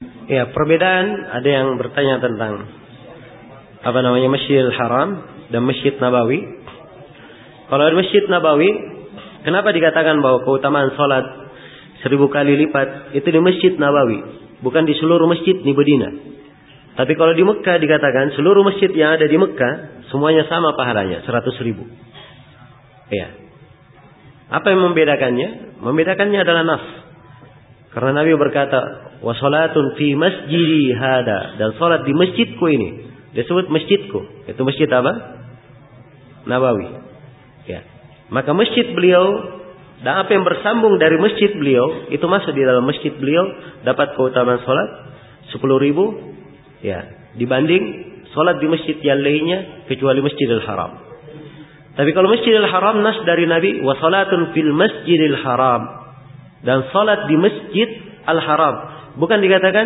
Ya, perbedaan ada yang bertanya tentang Masjidil Haram dan Masjid Nabawi. Kalau di Masjid Nabawi, kenapa dikatakan bahwa keutamaan salat 1000 kali lipat itu di Masjid Nabawi, bukan di seluruh masjid di Madinah. Tapi kalau di Mekah dikatakan seluruh masjid yang ada di Mekah semuanya sama pahalanya 100.000. Ya. Apa yang membedakannya? Membedakannya adalah nas. Karena Nabi berkata, "Wa salatun fi masjidi hada," dan salat di masjidku ini. Disebut masjidku. Itu masjid apa? Nabawi. Ya. Maka masjid beliau dan apa yang bersambung dari masjid beliau itu masuk di dalam masjid beliau, dapat keutamaan salat 10.000 ya, dibanding salat di masjid yang lainnya kecuali Masjidil Haram. Tapi kalau Masjidil Haram nas dari Nabi, "Wa salatun fil Masjidil Haram." Dan salat di Masjid Al-Haram. Bukan dikatakan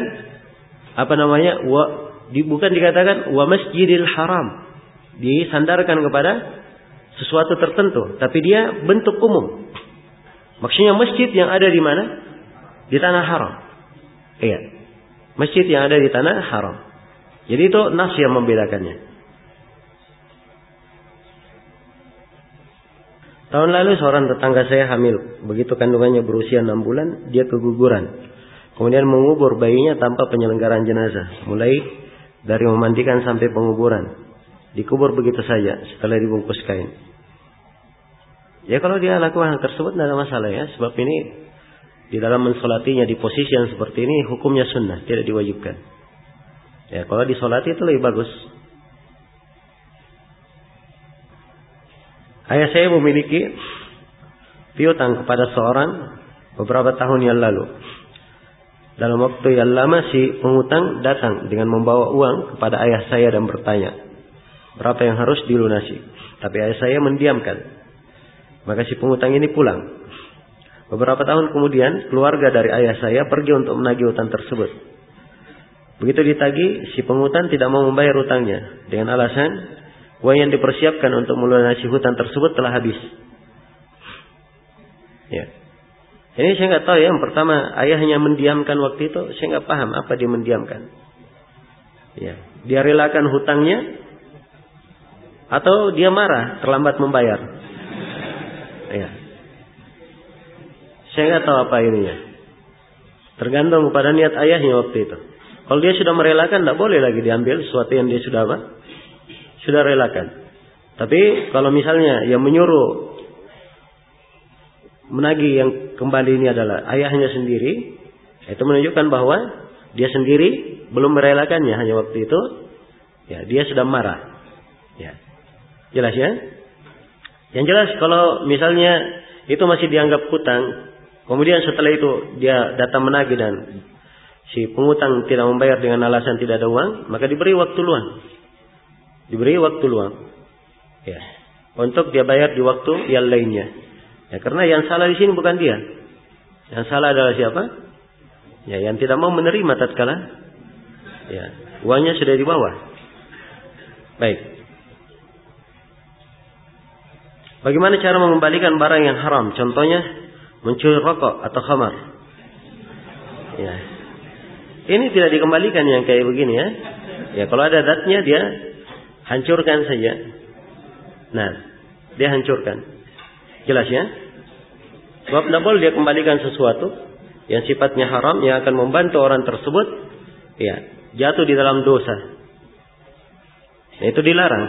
bukan dikatakan wa Masjidil Haram. Disandarkan kepada sesuatu tertentu, tapi dia bentuk umum. Maksudnya masjid yang ada di mana? Di tanah haram. Iya. Masjid yang ada di tanah haram. Jadi itu nas yang membedakannya. Tahun lalu seorang tetangga saya hamil. Begitu kandungannya berusia 6 bulan, dia keguguran. Kemudian mengubur bayinya tanpa penyelenggaraan jenazah. Mulai dari memandikan sampai penguburan. Dikubur begitu saja setelah dibungkus kain. Ya kalau dia lakukan hal tersebut tidak ada masalah ya. Sebab ini di dalam mensolatinya di posisi yang seperti ini hukumnya sunnah, tidak diwajibkan. Ya kalau disolati itu lebih bagus. Ayah saya memiliki piutang kepada seorang beberapa tahun yang lalu. Dalam waktu yang lama si pengutang datang dengan membawa uang kepada ayah saya dan bertanya berapa yang harus dilunasi. Tapi ayah saya mendiamkan. Maka si pengutang ini pulang. Beberapa tahun kemudian keluarga dari ayah saya pergi untuk menagih hutang tersebut. Begitu ditagih, si pengutang tidak mau membayar hutangnya dengan alasan uang yang dipersiapkan untuk melunasi hutang tersebut telah habis. Ya. Ini saya nggak tahu ya. Yang pertama ayahnya mendiamkan waktu itu, saya nggak paham apa dia mendiamkan. Ya. Dia relakan hutangnya atau dia marah terlambat membayar. Ya. Saya nggak tahu apa ininya. Tergantung kepada niat ayahnya waktu itu. Kalau dia sudah merelakan, tidak boleh lagi diambil sesuatu yang dia sudah apa? Sudah relakan. Tapi kalau misalnya yang menyuruh menagih yang kembali ini adalah ayahnya sendiri, itu menunjukkan bahwa dia sendiri belum merelakannya hanya waktu itu, ya dia sudah marah. Ya. Jelas ya? Yang jelas kalau misalnya itu masih dianggap hutang, kemudian setelah itu dia datang menagih dan si pengutang tidak membayar dengan alasan tidak ada uang, maka diberi waktu luang. Diberi waktu luang, ya, untuk dia bayar di waktu yang lainnya. Ya, karena yang salah di sini bukan dia. Yang salah adalah siapa? Ya, yang tidak mau menerima tatkala, ya, uangnya sudah dibawa. Baik. Bagaimana cara mengembalikan barang yang haram? Contohnya mencuri rokok atau khamar. Ya, ini tidak dikembalikan yang kayak begini ya. Ya, kalau ada zatnya dia hancurkan saja. Nah, dia hancurkan. Jelas ya? Sebab tidak boleh dia kembalikan sesuatu yang sifatnya haram yang akan membantu orang tersebut ya jatuh di dalam dosa. Nah, itu dilarang.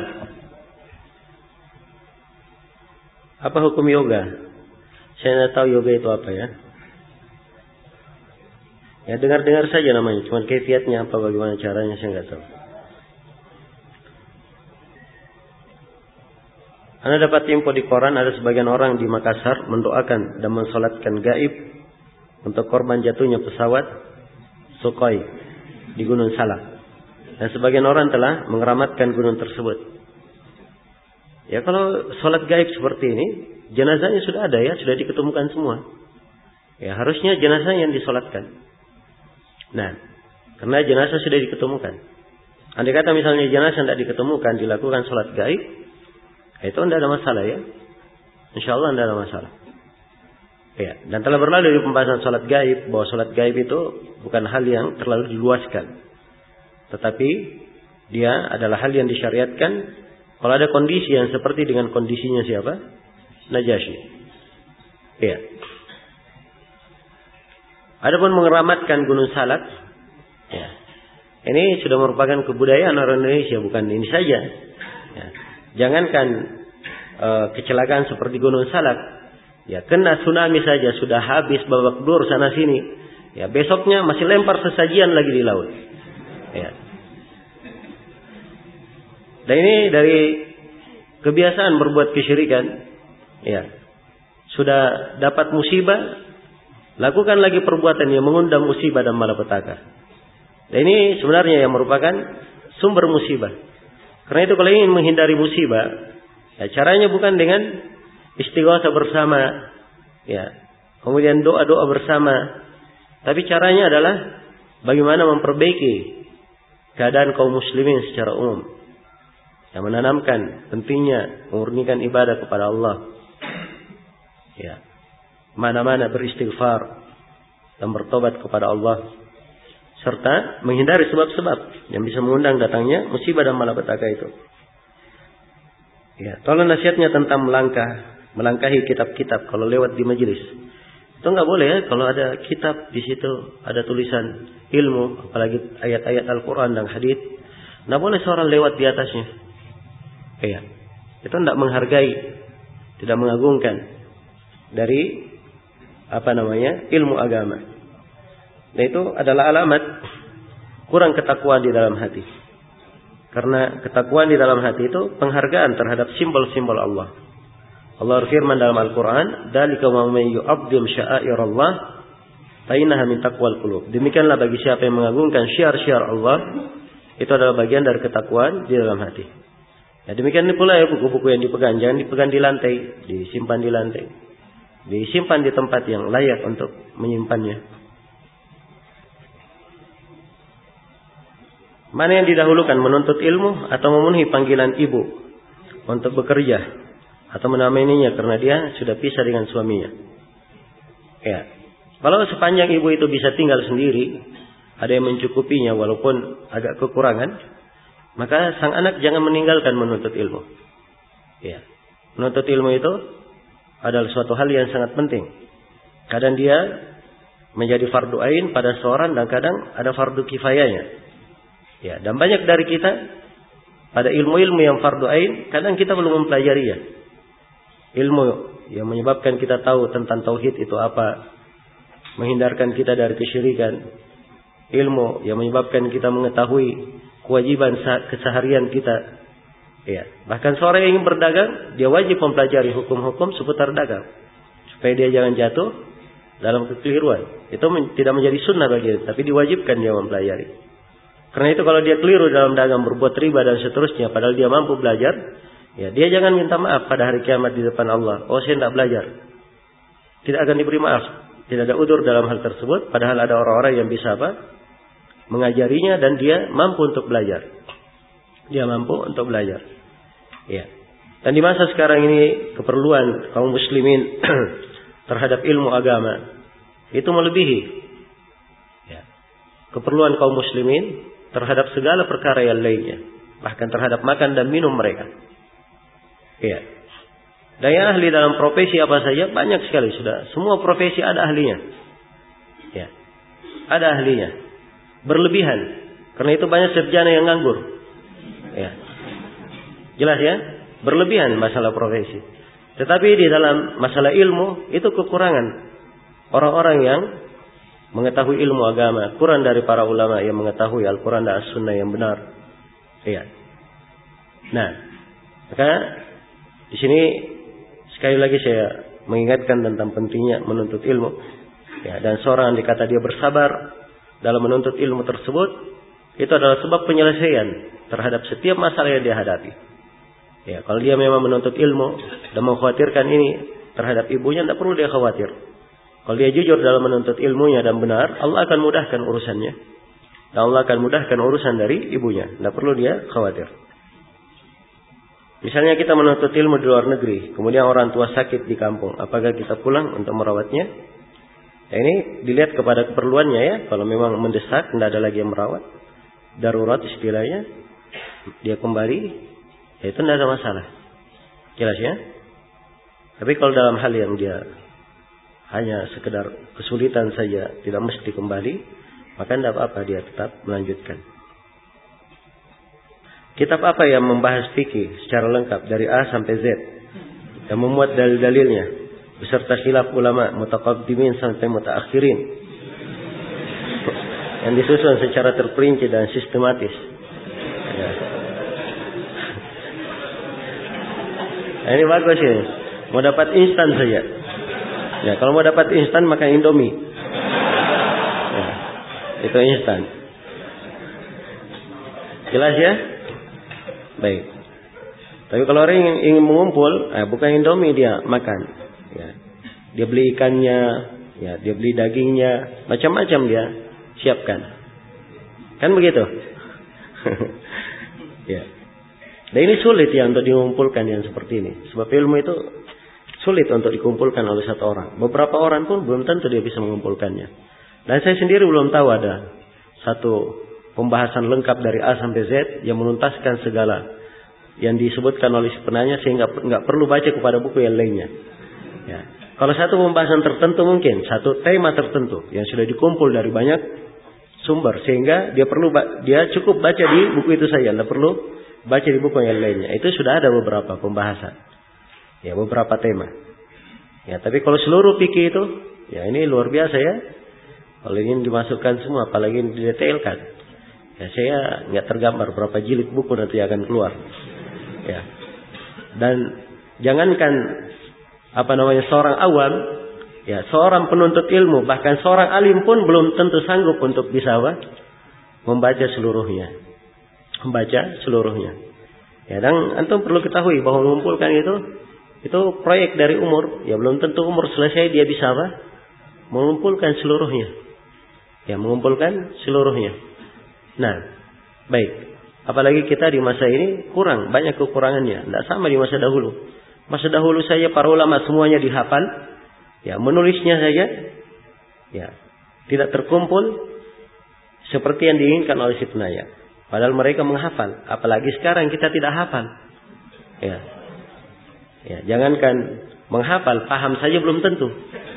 Apa hukum yoga? Saya tidak tahu yoga itu apa ya. Ya dengar-dengar saja namanya. Cuma kaifiatnya apa, bagaimana caranya saya nggak tahu. Anda dapat info di koran ada sebagian orang di Makassar mendoakan dan mensolatkan gaib untuk korban jatuhnya pesawat Sukhoi di Gunung Salak. Dan sebagian orang telah mengeramatkan gunung tersebut. Ya kalau solat gaib seperti ini, jenazahnya sudah ada ya, sudah diketemukan semua. Ya harusnya jenazah yang disolatkan. Nah, karena jenazah sudah diketemukan. Andai kata misalnya jenazah tidak diketemukan, dilakukan solat gaib, itu tidak ada masalah ya. InsyaAllah tidak ada masalah. Ya, dan telah berlalu di pembahasan salat gaib bahwa salat gaib itu bukan hal yang terlalu diluaskan. Tetapi dia adalah hal yang disyariatkan kalau ada kondisi yang seperti dengan kondisinya siapa? Najasyi. Ya. Adapun mengeramatkan Gunung Salak, ya. Ini sudah merupakan kebudayaan orang Indonesia, bukan ini saja. Ya. Jangankan kecelakaan seperti Gunung Salak. Ya, kena tsunami saja sudah habis babak belur sana sini. Ya, besoknya masih lempar sesajian lagi di laut. Ya. Dan ini dari kebiasaan berbuat kesyirikan. Ya. Sudah dapat musibah, lakukan lagi perbuatan yang mengundang musibah dan malapetaka. Dan ini sebenarnya yang merupakan sumber musibah. Karena itu kalau ingin menghindari musibah, ya caranya bukan dengan istighatsah bersama, ya, kemudian doa-doa bersama. Tapi caranya adalah bagaimana memperbaiki keadaan kaum muslimin secara umum. Yang menanamkan pentingnya memurnikan ibadah kepada Allah. Ya. Mana-mana beristighfar dan bertobat kepada Allah. Serta menghindari sebab-sebab yang bisa mengundang datangnya musibah dan malapetaka itu. Ya, tolong nasihatnya tentang melangkahi kitab-kitab kalau lewat di majelis. Itu enggak boleh ya, kalau ada kitab di situ ada tulisan ilmu, apalagi ayat-ayat Al-Qur'an dan hadis, enggak boleh seorang lewat di atasnya. Ya. Itu enggak menghargai, tidak mengagungkan dari ilmu agama. Dan itu adalah alamat kurang ketakwaan di dalam hati. Karena ketakwaan di dalam hati itu penghargaan terhadap simbol-simbol Allah. Allah berfirman dalam Al-Quran, "Dzalika wa may yu'azzim sya'airallah fa innaha min taqwal qulub." Demikianlah bagi siapa yang mengagungkan syiar-syiar Allah, itu adalah bagian dari ketakwaan di dalam hati. Ya, demikian pula ya buku-buku yang dipegang, jangan dipegang di lantai, disimpan di lantai. Disimpan di tempat yang layak untuk menyimpannya. Mana yang didahulukan, menuntut ilmu atau memenuhi panggilan ibu untuk bekerja atau menamainya karena dia sudah pisah dengan suaminya? Ya. Kalau sepanjang ibu itu bisa tinggal sendiri, ada yang mencukupinya walaupun agak kekurangan, maka sang anak jangan meninggalkan menuntut ilmu. Ya. Menuntut ilmu itu adalah suatu hal yang sangat penting. Kadang dia menjadi fardu ain pada seorang dan kadang ada fardu kifayahnya. Ya, dan banyak dari kita pada ilmu-ilmu yang fardu ain, kadang kita belum mempelajarinya. Ilmu yang menyebabkan kita tahu tentang tauhid itu apa, menghindarkan kita dari kesyirikan. Ilmu yang menyebabkan kita mengetahui kewajiban keseharian kita. Ya, bahkan seorang yang ingin berdagang, dia wajib mempelajari hukum-hukum seputar dagang supaya dia jangan jatuh dalam kekeliruan. Itu tidak menjadi sunnah bagi dia, tapi diwajibkan dia mempelajari. Karena itu kalau dia keliru dalam dagang, berbuat riba dan seterusnya, padahal dia mampu belajar, ya dia jangan minta maaf pada hari kiamat di depan Allah. Oh, saya tidak belajar. Tidak akan diberi maaf. Tidak ada udzur dalam hal tersebut, padahal ada orang-orang yang bisa mengajarinya dan dia mampu untuk belajar. Dia mampu untuk belajar. Ya. Dan di masa sekarang ini keperluan kaum muslimin terhadap ilmu agama itu melebihi keperluan kaum muslimin terhadap segala perkara yang lainnya, bahkan terhadap makan dan minum mereka. Ya. Dan yang ahli dalam profesi apa saja banyak sekali sudah. Semua profesi ada ahlinya. Ya. Ada ahlinya. Berlebihan. Karena itu banyak sarjana yang nganggur. Ya. Jelas ya? Berlebihan masalah profesi. Tetapi di dalam masalah ilmu itu kekurangan orang-orang yang mengetahui ilmu agama, kurang dari para ulama yang mengetahui Al-Quran dan As-Sunnah yang benar. Iya. Nah, maka di sini sekali lagi saya mengingatkan tentang pentingnya menuntut ilmu. Ya, dan seorang dikata dia bersabar dalam menuntut ilmu tersebut, itu adalah sebab penyelesaian terhadap setiap masalah yang dia hadapi. Ya, kalau dia memang menuntut ilmu dan mengkhawatirkan ini terhadap ibunya, tidak perlu dia khawatir. Kalau dia jujur dalam menuntut ilmunya dan benar, Allah akan mudahkan urusannya. Dan Allah akan mudahkan urusan dari ibunya. Tidak perlu dia khawatir. Misalnya kita menuntut ilmu di luar negeri, kemudian orang tua sakit di kampung, apakah kita pulang untuk merawatnya? Ya, ini dilihat kepada keperluannya ya. Kalau memang mendesak, tidak ada lagi yang merawat, darurat istilahnya, dia kembali, ya itu tidak ada masalah. Jelas ya? Tapi kalau dalam hal yang dia hanya sekedar kesulitan saja, tidak mesti kembali, maka tidak apa-apa, dia tetap melanjutkan. Kitab apa yang membahas fikih secara lengkap dari A sampai Z, yang memuat dalil-dalilnya beserta khilaf ulama mutaqaddimin sampai mutaakhirin, yang disusun secara terperinci dan sistematis. Ya. Nah, ini bagus ini. Mau dapat instan saja. Ya, kalau mau dapat instan maka Indomie. Ya, itu instan. Jelas ya? Baik. Tapi kalau orang ingin mengumpul, bukan Indomie dia makan. Ya. Dia beli ikannya, ya, dia beli dagingnya, macam-macam dia siapkan. Kan begitu? Ya. Dan ini sulit ya untuk mengumpulkan yang seperti ini. Sebab ilmu itu sulit untuk dikumpulkan oleh satu orang. Beberapa orang pun belum tentu dia bisa mengumpulkannya. Dan saya sendiri belum tahu ada satu pembahasan lengkap dari A sampai Z yang menuntaskan segala yang disebutkan oleh si penanya sehingga nggak perlu baca kepada buku yang lainnya. Ya. Kalau satu pembahasan tertentu mungkin satu tema tertentu yang sudah dikumpul dari banyak sumber sehingga dia cukup baca di buku itu saja, tidak perlu baca di buku yang lainnya. Itu sudah ada beberapa pembahasan, ya beberapa tema. Ya tapi kalau seluruh fikih itu, ya ini luar biasa ya. Kalau ingin dimasukkan semua, apalagi didetailkan. Ya, saya nggak tergambar berapa jilid buku nanti akan keluar. Ya. Dan jangankan seorang awam, ya seorang penuntut ilmu, bahkan seorang alim pun belum tentu sanggup untuk bisa membaca seluruhnya. Ya, dan antum perlu ketahui bahwa mengumpulkan itu proyek dari umur. Ya belum tentu umur selesai dia bisa mengumpulkan seluruhnya. Ya mengumpulkan seluruhnya. Nah, baik. Apalagi kita di masa ini banyak kekurangannya. Tidak sama di masa dahulu. Masa dahulu saja para ulama semuanya dihafal. Ya, menulisnya saja. Ya, tidak terkumpul seperti yang diinginkan oleh si penanya. Padahal mereka menghafal. Apalagi sekarang kita tidak hafal. Ya, jangankan menghafal, paham saja belum tentu.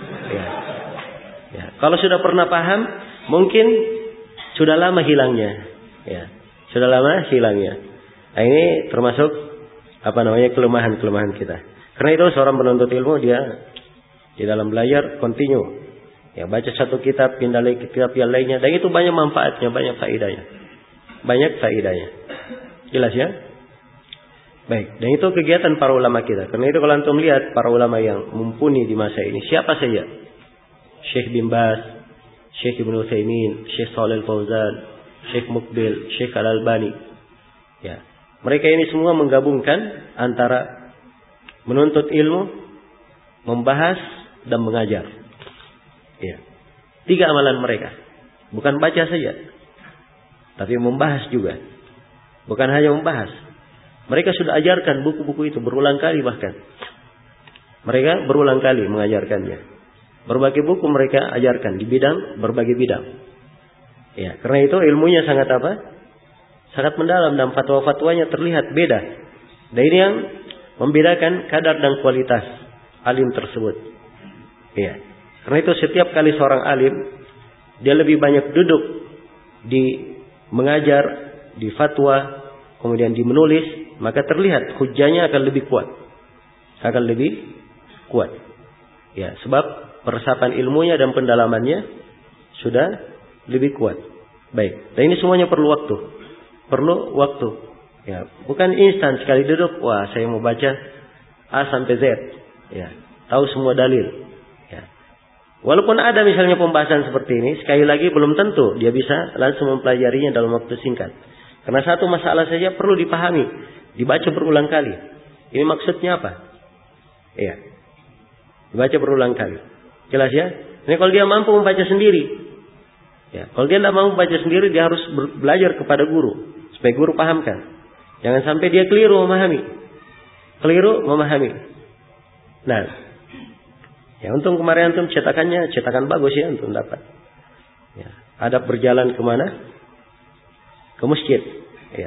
Ya, kalau sudah pernah paham, mungkin sudah lama hilangnya. Ya, sudah lama hilangnya. Nah, ini termasuk kelemahan-kelemahan kita. Karena itu seorang penuntut ilmu dia di dalam belajar continue. Ya, baca satu kitab, pindah lagi ke kitab yang lainnya, dan itu banyak manfaatnya, banyak faedahnya. Jelas ya? Baik, dan itu kegiatan para ulama kita. Karena itu kalau antum lihat para ulama yang mumpuni di masa ini, siapa saja? Syekh bin Baz, Syekh Ibnu Utsaimin, Syekh Shalih Al-Fauzan, Syekh Muqbil, Syekh Al-Albani. Ya, mereka ini semua menggabungkan antara menuntut ilmu, membahas dan mengajar. Ya. 3 amalan mereka. Bukan baca saja, tapi membahas juga. Bukan hanya membahas. Mereka sudah ajarkan buku-buku itu berulang kali bahkan. Mereka berulang kali mengajarkannya. Berbagai buku mereka ajarkan di berbagai bidang. Ya, karena itu ilmunya sangat sangat mendalam dan fatwa-fatwanya terlihat beda. Dan ini yang membedakan kadar dan kualitas alim tersebut. Ya, karena itu setiap kali seorang alim dia lebih banyak duduk di mengajar, di fatwa, kemudian di menulis, maka terlihat hujahnya akan lebih kuat. Ya, sebab peresapan ilmunya dan pendalamannya sudah lebih kuat. Baik. Dan ini semuanya perlu waktu. Ya, bukan instan sekali duduk, wah saya mau baca A sampai Z. Ya, tahu semua dalil. Ya. Walaupun ada misalnya pembahasan seperti ini, sekali lagi belum tentu dia bisa langsung mempelajarinya dalam waktu singkat. Karena satu masalah saja perlu dipahami, dibaca berulang kali. Ini maksudnya apa? Ya. Dibaca berulang kali. Jelas ya? Ini kalau dia mampu membaca sendiri. Ya, kalau dia tidak mampu membaca sendiri, dia harus belajar kepada guru supaya guru pahamkan. Jangan sampai dia keliru memahami. keliru memahami. Nah, ya untung kemarin antum cetakan bagus ya antum dapat. Ya, adab berjalan kemana? Ke masjid. Ya.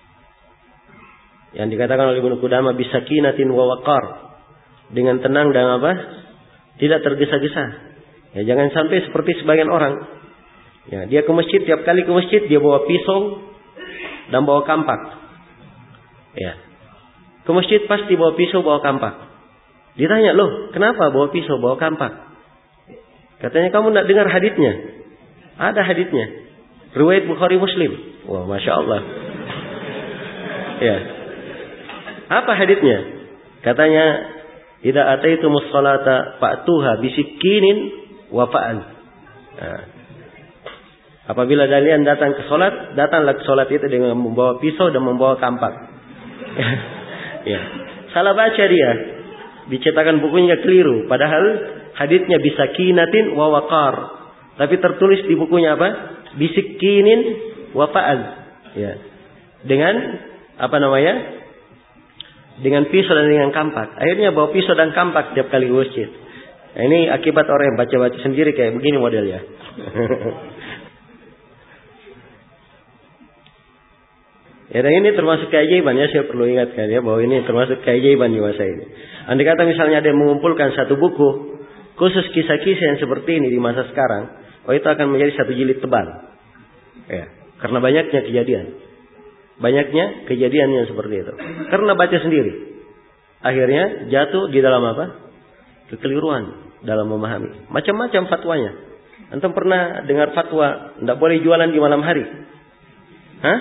Yang dikatakan oleh Ibnu Qudamah bisakinatin wa waqar, dengan tenang dan apa? Tidak tergesa-gesa. Ya, jangan sampai seperti sebagian orang. Ya, dia ke masjid, tiap kali ke masjid dia bawa pisau dan bawa kampak. Ya. Ke masjid pasti bawa pisau, bawa kampak. Ditanya, "Loh, kenapa bawa pisau, bawa kampak?" Katanya, "Kamu tidak dengar haditsnya?" Ada haditsnya. Riwayat Bukhari Muslim. Wah, Masya Allah. Ya. Apa haditsnya? Katanya, "Idza ataitumus sholata fa'tuha bisikinin wa fa'al." Nah, apabila kalian datang ke sholat, datanglah ke sholat itu dengan membawa pisau dan membawa kampak. Ya. Salah baca dia. Dicetakan bukunya keliru. Padahal haditsnya bisakinatin wa waqar. Tapi tertulis di bukunya apa? Bisikinin wa fa'al. Ya. Dengan apa namanya? Dengan pisau dan dengan kampak. Akhirnya bawa pisau dan kampak tiap kali masjid. Nah, ini akibat orang yang baca-baca sendiri kayak begini modelnya. Ya, dan ini termasuk keajaiban ya, saya perlu ingatkan ya bahwa ini termasuk keajaiban di masa ini. Andai kata misalnya ada yang mengumpulkan satu buku khusus kisah-kisah yang seperti ini di masa sekarang, itu akan menjadi satu jilid tebal. Ya, karena banyaknya kejadian yang seperti itu. Karena baca sendiri, akhirnya jatuh di dalam apa? Kekeliruan dalam memahami. Macam-macam fatwanya. Antum pernah dengar fatwa tidak boleh jualan di malam hari? Hah?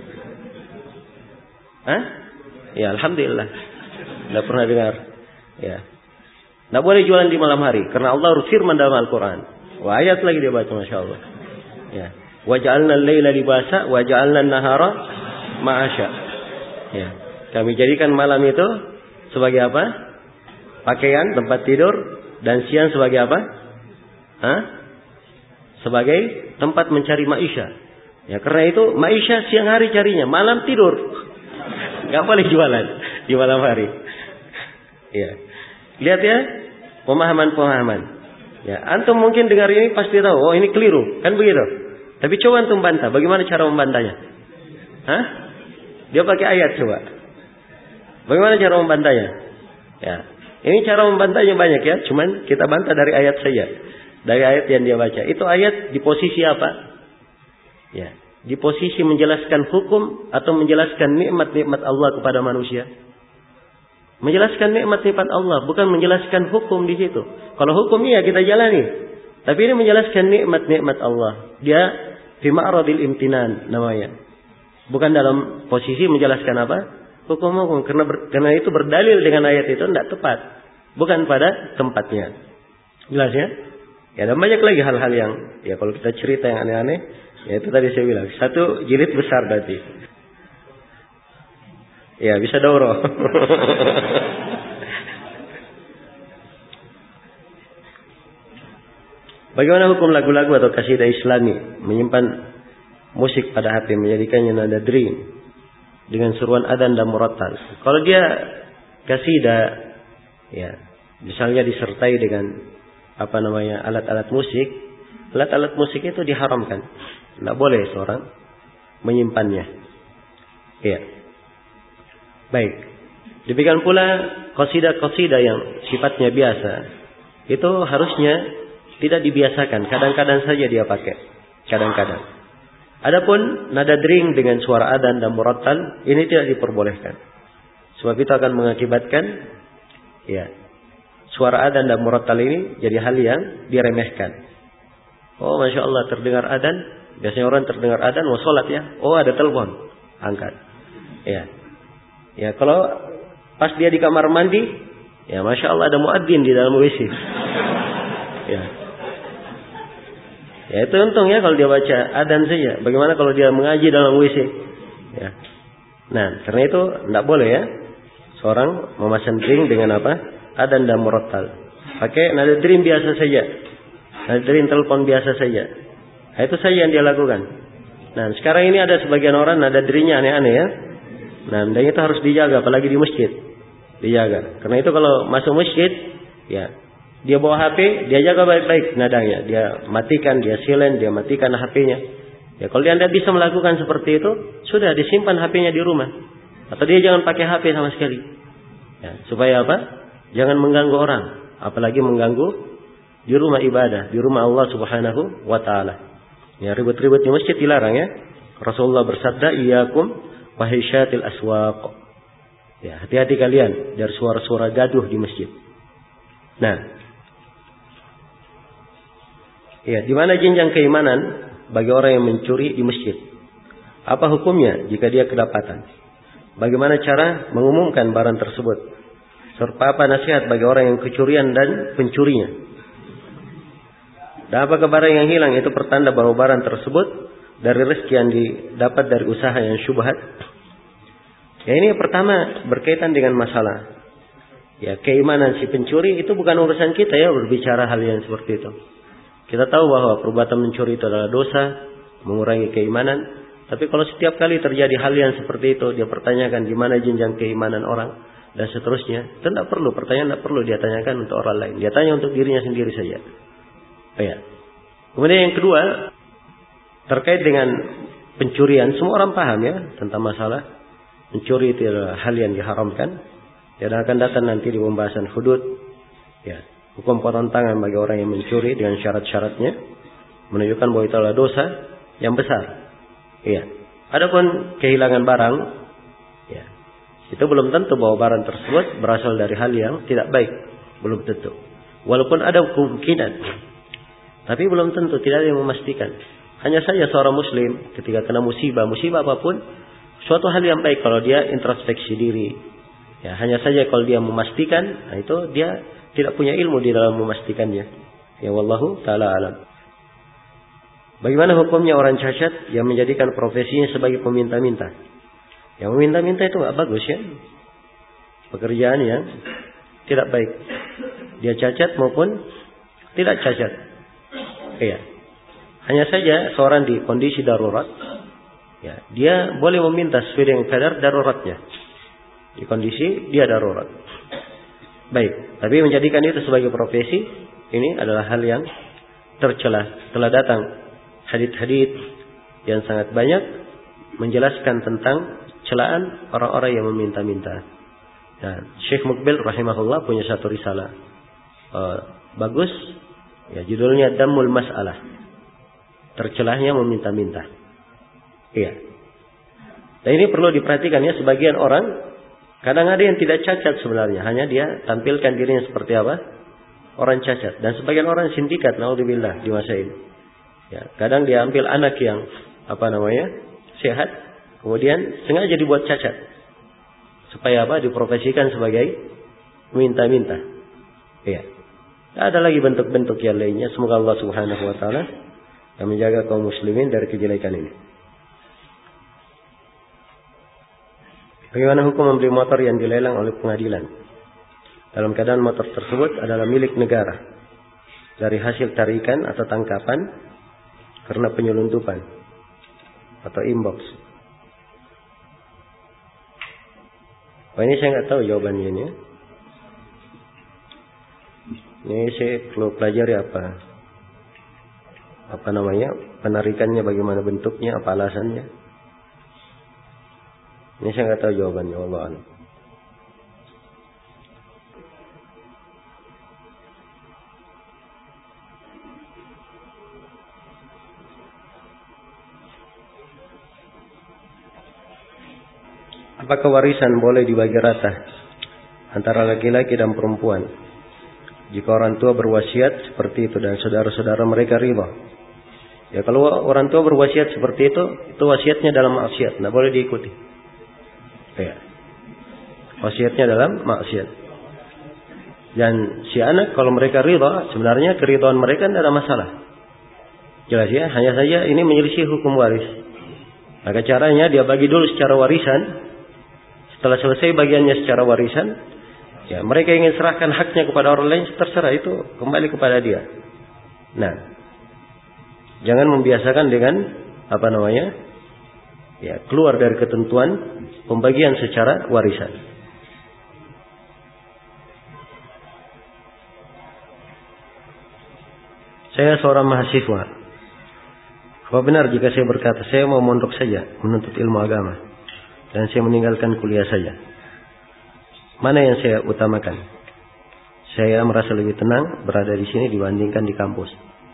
Ya, alhamdulillah. Tidak pernah dengar. Ya. Tidak boleh jualan di malam hari karena Allah berfirman dalam Al-Quran. Wah, ayat lagi dia baca, Masya Allah. Ya. Wa ja'alna al-laila libasa wa ja'alna an-nahara ma'asya. Ya. Kami jadikan malam itu sebagai apa? Pakaian, tempat tidur, dan siang sebagai apa? Sebagai tempat mencari maisha. Ya, karena itu maisha siang hari carinya, malam tidur. Gak boleh jualan di malam hari. Ya. Lihat ya, pemahaman-pemahaman. Ya, antum mungkin dengar ini pasti tahu, oh ini keliru, kan begitu. Tapi coba antum bantah, bagaimana cara membantahnya? Dia pakai ayat coba. Bagaimana cara membantahnya? Ya, ini cara membantahnya banyak ya, cuman kita bantah dari ayat saja. Dari ayat yang dia baca. Itu ayat di posisi apa? Ya, di posisi menjelaskan hukum atau menjelaskan nikmat-nikmat Allah kepada manusia. Menjelaskan nikmat-nikmat Allah, bukan menjelaskan hukum di situ. Kalau hukum ya kita jalani, tapi ini menjelaskan nikmat-nikmat Allah. Dia fi ma'radil imtinan namanya. Bukan dalam posisi menjelaskan apa? Hukum-hukum. Karena itu berdalil dengan ayat itu tidak tepat. Bukan pada tempatnya. Jelas ya? Ya, dan banyak lagi hal-hal yang ya kalau kita cerita yang aneh-aneh, ya itu tadi saya bilang, satu jilid besar berarti. Ya, bisa daurah. Bagaimana hukum lagu-lagu atau kasidah Islami menyimpan musik pada HP, menjadikannya nada dream dengan seruan adzan dan murattal? Kalau dia kasidah, ya, misalnya disertai dengan apa namanya alat-alat musik itu diharamkan. Tidak boleh seorang menyimpannya. Ya. Baik. Demikian pula qasidah-qasidah yang sifatnya biasa, itu harusnya tidak dibiasakan. Kadang-kadang saja dia pakai. Kadang-kadang. Adapun nada dering dengan suara adzan dan murattal ini tidak diperbolehkan. Sebab itu akan mengakibatkan ya, suara adzan dan murattal ini jadi hal yang diremehkan. Oh, Masya Allah, terdengar adzan. Biasanya orang terdengar adzan mau sholat ya. Oh, ada telepon, angkat. Ya. Ya, kalau pas dia di kamar mandi, ya Masya Allah ada muadzin di dalam WC. Ya. Ya, itu untung ya kalau dia baca adzan saja. Bagaimana kalau dia mengaji dalam WC? Ya. Nah, karena itu tidak boleh ya seorang memasang ring dengan apa? Adzan dan murattal. Pakai nada dream biasa saja. Nada dream telepon biasa saja. Nah, itu saja yang dia lakukan. Nah, sekarang ini ada sebagian orang nada dreamnya aneh-aneh ya. Nah, dan itu harus dijaga apalagi di masjid. dijaga. Karena itu kalau masuk masjid, ya dia bawa HP, dia jaga baik-baik nadanya. Dia matikan, dia silent, dia matikan HP-nya. Ya kalau dia tidak bisa melakukan seperti itu, sudah disimpan HP-nya di rumah. Atau dia jangan pakai HP sama sekali. Ya, supaya apa? Jangan mengganggu orang, apalagi mengganggu di rumah ibadah, di rumah Allah Subhanahu wa taala. Ya, ribut-ribut di masjid dilarang ya. Rasulullah bersabda, "Iyyakum wa hisyatil aswaq." Ya, hati-hati kalian dari suara-suara gaduh di masjid. Nah, ya, di mana jenjang keimanan bagi orang yang mencuri di masjid? Apa hukumnya jika dia kedapatan? Bagaimana cara mengumumkan barang tersebut? Serta apa nasihat bagi orang yang kecurian dan pencurinya? Dan apakah barang yang hilang itu pertanda bahwa barang tersebut dari rezeki yang didapat dari usaha yang syubhat? Ya, ini pertama berkaitan dengan masalah ya keimanan si pencuri. Itu bukan urusan kita ya berbicara hal yang seperti itu. Kita tahu bahwa perbuatan mencuri itu adalah dosa, mengurangi keimanan. Tapi kalau setiap kali terjadi hal yang seperti itu, dia pertanyakan gimana jenjang keimanan orang dan seterusnya, itu tidak perlu, pertanyaan tidak perlu dia tanyakan untuk orang lain. Dia tanya untuk dirinya sendiri saja. Ya. Kemudian yang kedua, terkait dengan pencurian, semua orang paham ya tentang masalah mencuri itu adalah hal yang diharamkan. Ya, dan akan datang nanti di pembahasan hudud. Ya, hukum potong tangan bagi orang yang mencuri dengan syarat-syaratnya, menunjukkan bahwa itu adalah dosa yang besar. Iya. Adapun kehilangan barang, ya, itu belum tentu bahwa barang tersebut berasal dari hal yang tidak baik, belum tentu. Walaupun ada kemungkinan, tapi belum tentu, tidak ada yang memastikan. Hanya saja seorang muslim ketika kena musibah apapun, suatu hal yang baik kalau dia introspeksi diri. Ya, hanya saja kalau dia memastikan, nah itu dia tidak punya ilmu di dalam memastikannya. Ya, wallahu taala alam. Bagaimana hukumnya orang cacat yang menjadikan profesinya sebagai peminta-minta? Yang meminta-minta itu nggak bagus ya. Pekerjaan yang tidak baik. Dia cacat maupun tidak cacat. Iya. Hanya saja seorang di kondisi darurat, ya, dia boleh meminta sesuai dengan kadar daruratnya. Di kondisi dia darurat. Baik, tapi menjadikan itu sebagai profesi, ini adalah hal yang tercela. Telah datang hadits-hadits yang sangat banyak menjelaskan tentang celaan orang-orang yang meminta-minta. Nah, Syekh Mukbil rahimahullah punya satu risalah bagus, ya, judulnya Dammul Mas'alah, tercelahnya meminta-minta. Iya. Dan ini perlu diperhatikan ya, sebagian orang kadang ada yang tidak cacat sebenarnya, hanya dia tampilkan dirinya seperti apa? Orang cacat. Dan sebagian orang sindikat, naudzubillah, di masa ini. Ya, kadang dia ambil anak yang sehat, kemudian sengaja dibuat cacat supaya apa? Diprofesikan sebagai minta-minta. Ya. Ada lagi bentuk-bentuk yang lainnya. Semoga Allah Subhanahu wa taala yang menjaga kaum muslimin dari kejelekan ini. Bagaimana hukum membeli motor yang dilelang oleh pengadilan dalam keadaan motor tersebut adalah milik negara dari hasil tarikan atau tangkapan karena penyelundupan atau inbox? Wah, ini saya nggak tahu jawabannya ini. Ini saya perlu pelajari penarikannya, bagaimana bentuknya, apa alasannya. Ini saya nggak tahu jawabannya, wallahu a'lam. Apakah warisan boleh dibagi rata antara laki-laki dan perempuan jika orang tua berwasiat seperti itu dan saudara-saudara mereka ridha? Ya, kalau orang tua berwasiat seperti itu wasiatnya dalam maksiat, tidak boleh diikuti. Ya, wasiatnya dalam maksiat. Dan si anak kalau mereka ridha, sebenarnya keridhaan mereka tidak ada masalah. Jelas ya, hanya saja ini menyelisih hukum waris. Maka caranya dia bagi dulu secara warisan. Setelah selesai bagiannya secara warisan, ya, mereka ingin serahkan haknya kepada orang lain, terserah, itu kembali kepada dia. Nah, jangan membiasakan dengan keluar dari ketentuan pembagian secara warisan. Saya seorang mahasiswa. Apa benar jika saya berkata saya mau mondok saja menuntut ilmu agama dan saya meninggalkan kuliah saja? Mana yang saya utamakan? Saya merasa lebih tenang berada di sini dibandingkan di kampus.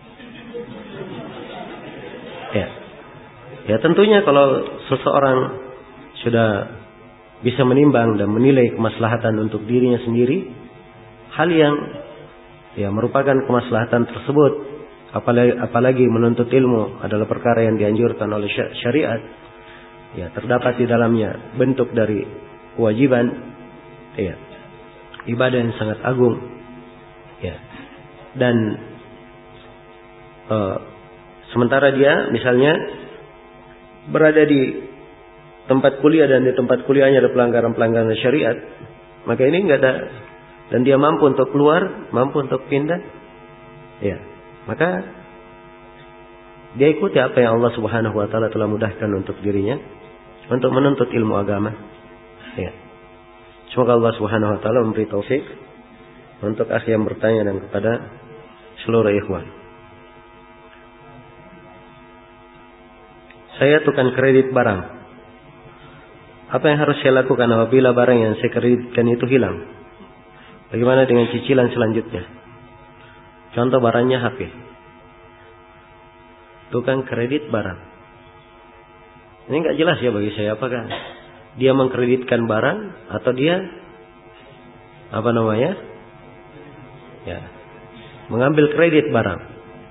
Ya tentunya kalau seseorang sudah bisa menimbang dan menilai kemaslahatan untuk dirinya sendiri, hal yang merupakan kemaslahatan tersebut, apalagi menuntut ilmu adalah perkara yang dianjurkan oleh syariat, terdapat di dalamnya bentuk dari kewajiban, ibadah yang sangat agung, dan sementara dia misalnya berada di tempat kuliah dan di tempat kuliahnya ada pelanggaran-pelanggaran syariat, maka ini enggak ada, dan dia mampu untuk keluar, mampu untuk pindah, maka dia ikuti apa yang Allah Subhanahu wa taala telah mudahkan untuk dirinya untuk menuntut ilmu agama. Semoga Allah Subhanahu wa taala memberi taufik untuk akhi yang bertanya dan kepada seluruh ikhwan. Saya tukang kredit barang. Apa yang harus saya lakukan apabila barang yang saya kreditkan itu hilang? Bagaimana dengan cicilan selanjutnya? Contoh barangnya HP. Tukang kredit barang. Ini enggak jelas ya bagi saya, apakah dia mengkreditkan barang atau dia mengambil kredit barang.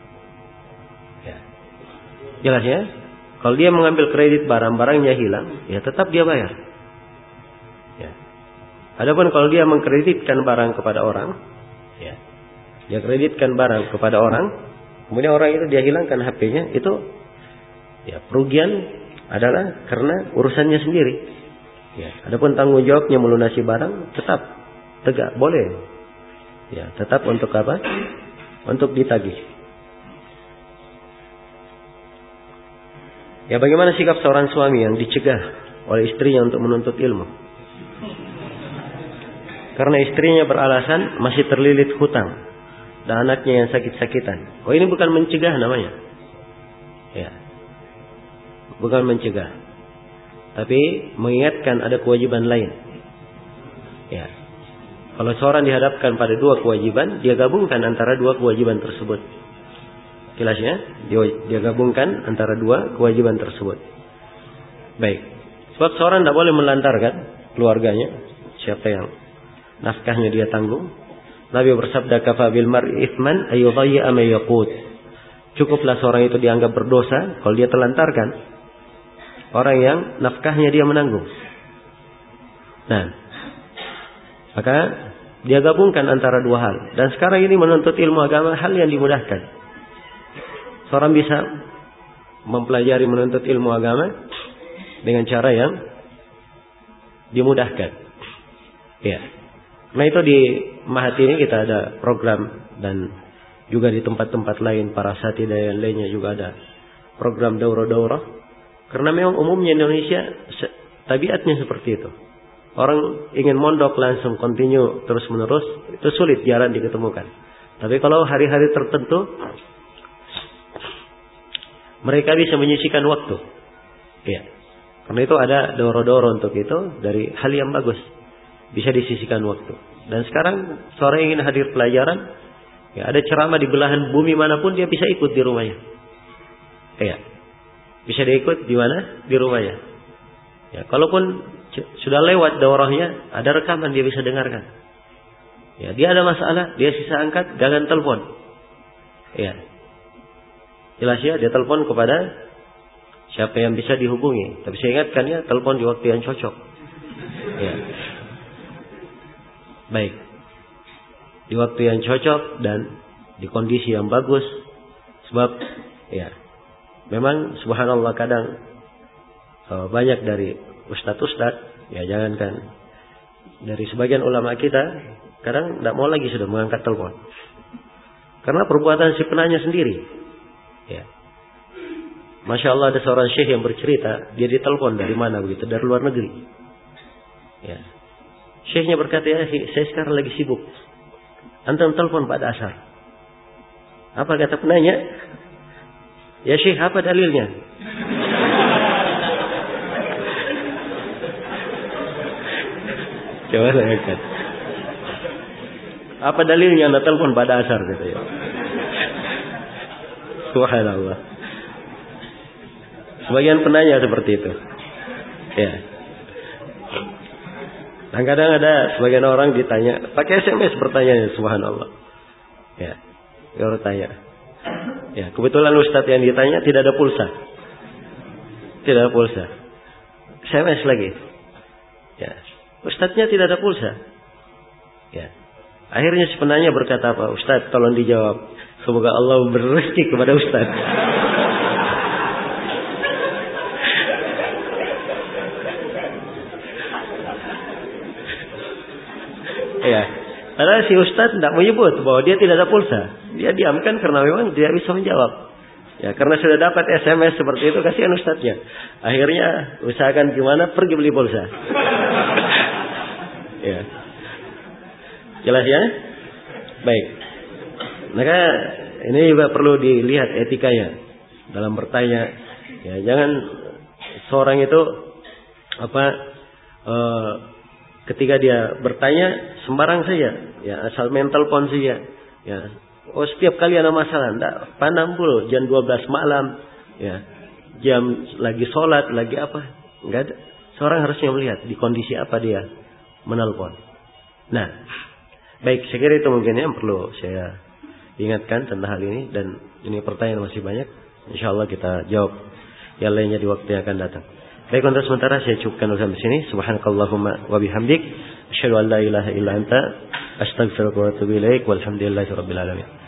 Jelas ya? Kalau dia mengambil kredit barangnya hilang, tetap dia bayar. Adapun kalau dia mengkreditkan barang kepada orang, dia kreditkan barang kepada orang, kemudian orang itu dia hilangkan HP-nya, itu kerugian adalah karena urusannya sendiri. Adapun tanggung jawabnya melunasi barang tetap tegak, boleh. Tetap untuk apa? Untuk ditagih. Bagaimana sikap seorang suami yang dicegah oleh istrinya untuk menuntut ilmu? Karena istrinya beralasan masih terlilit hutang dan anaknya yang sakit-sakitan. Ini bukan mencegah namanya. Bukan mencegah, tapi mengingatkan ada kewajiban lain. Kalau seorang dihadapkan pada dua kewajiban, dia gabungkan antara dua kewajiban tersebut. Jelasnya, dia gabungkan antara dua kewajiban tersebut. Baik. Sebab seorang tidak boleh melantarkan keluarganya. Siapa yang nafkahnya dia tanggung. Nabi bersabda, "Kafa bil mar'i ithman ay yudayyi'a ma yaqut." Cukuplah seorang itu dianggap berdosa kalau dia telantarkan orang yang nafkahnya dia menanggung. Nah, maka dia gabungkan antara dua hal. Dan sekarang ini menuntut ilmu agama hal yang dimudahkan. Seorang bisa mempelajari menuntut ilmu agama dengan cara yang dimudahkan. Nah itu di Mahat ini kita ada program, dan juga di tempat-tempat lain para satida yang lainnya juga ada program daurah-daurah. Karena memang umumnya Indonesia tabiatnya seperti itu. Orang ingin mondok langsung continue terus menerus itu sulit, jarang diketemukan. Tapi kalau hari-hari tertentu mereka bisa menyisihkan waktu. Karena itu ada daurah-daurah untuk itu, dari hal yang bagus. Bisa disisihkan waktu. Dan sekarang seorang ingin hadir pelajaran, ada ceramah di belahan bumi manapun dia bisa ikut di rumahnya. Bisa diikut di mana? Di rumahnya. Kalaupun sudah lewat daurahnya, ada rekaman dia bisa dengarkan. Dia ada masalah, dia sisa angkat, jangan telepon. Jelas ya, dia telepon kepada siapa yang bisa dihubungi. Tapi saya ingatkan ya, telepon di waktu yang cocok. Baik. Di waktu yang cocok dan di kondisi yang bagus. Sebab memang subhanallah kadang banyak dari ustadz-ustadz, jangankan dari sebagian ulama kita, kadang tidak mau lagi sudah mengangkat telepon. Karena perbuatan si penanya sendiri. Masya Allah, ada seorang syekh yang bercerita, dia ditelepon dari mana begitu, dari luar negeri. Syekhnya berkata, saya sekarang lagi sibuk. Antum telepon pada asar. Apa kata penanya? Ya Syekh, apa dalilnya? Coba tanyakan. Apa dalilnya Anda telepon pada asar gitu ya? Subhanallah. Sebagian penanya seperti itu. Ya. Dan kadang ada sebagian orang ditanya pakai SMS pertanyaannya, subhanallah. Ya. Orang tanya. Ya, kebetulan Ustadz yang ditanya tidak ada pulsa. Tidak ada pulsa. SMS lagi. Ya. Ustadznya tidak ada pulsa. Ya. Akhirnya si penanya berkata, "Pak Ustadz, tolong dijawab. Semoga Allah berrezeki kepada Ustadz." Ya. Padahal si Ustadz tidak menyebut bahwa dia tidak ada pulsa. Dia diamkan karena memang tidak bisa menjawab. Ya, karena sudah dapat SMS seperti itu, kasihan Ustadznya. Akhirnya usahakan gimana, pergi beli pulsa. Ya. Jelas ya? Baik. Maka ini juga perlu dilihat etikanya dalam bertanya. Ya, jangan seorang itu ketika dia bertanya sembarang saja, ya asal mental pon saja. Ya. Oh, setiap kali ada masalah, enggak pandang dulu jam 12 malam, ya. Jam lagi sholat, lagi apa? Enggak ada. Seorang harusnya melihat di kondisi apa dia menelpon. Nah, baik, saya kira itu mungkin yang perlu saya ingatkan tentang hal ini, dan ini pertanyaan masih banyak. Insyaallah kita jawab yang lainnya di waktu yang akan datang. Baik, untuk sementara saya cukupkan sampai sini. Subhanakallahumma wa bihamdik, asyhadu an la ilaha illa anta, astaghfiruka wa atubu ilaik, walhamdulillahirabbil alamin.